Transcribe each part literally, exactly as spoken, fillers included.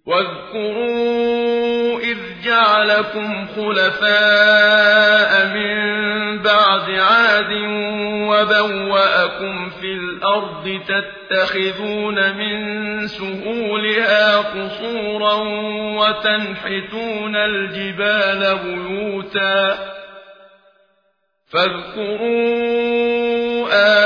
واذكروا إذ جعلكم خلفاء من بعد عاد وبوأكم في الأرض تتخذون من سهولها قصورا وتنحتون الجبال بيوتا فاذكروا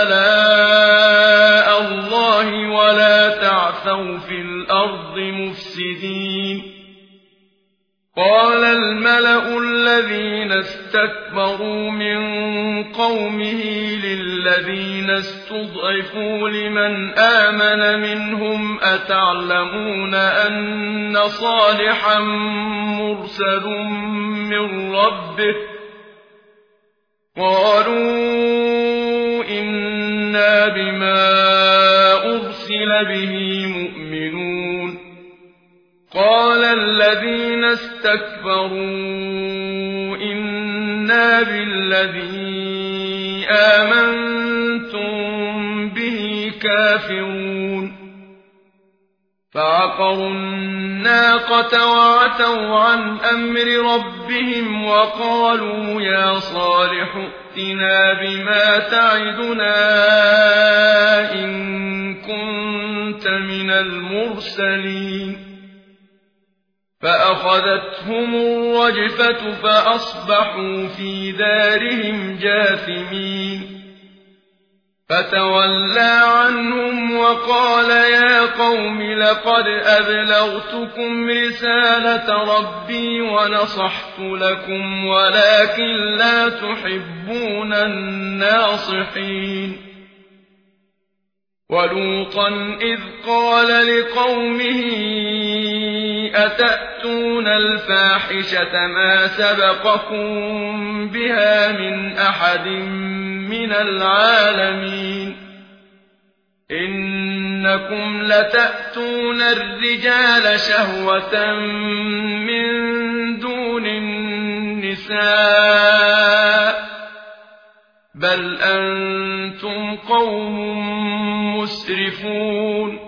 آلاء الله ولا تعثوا في الأرض مفسدين قال الملأ الذين استكبروا من قومه للذين استضعفوا لمن آمن منهم أتعلمون أن صالحا مرسل من ربه قالوا إنا بما أرسل به مؤمنون قال الذين استكبروا إنا بالذي آمنتم به كافرون فعقروا الناقة وعتوا عن أمر ربهم وقالوا يا صالح ائتنا بما تعدنا إن كنت من المرسلين فأخذتهم الرجفة فأصبحوا في دارهم جاثمين فتولى عنهم وقال يا قوم لقد أبلغتكم رسالة ربي ونصحت لكم ولكن لا تحبون الناصحين ولوطا إذ قال لقومه أتأتون الفاحشة ما سبقكم بها من أحد من العالمين إنكم لتأتون الرجال شهوة من دون النساء بل أنتم قوم مسرفون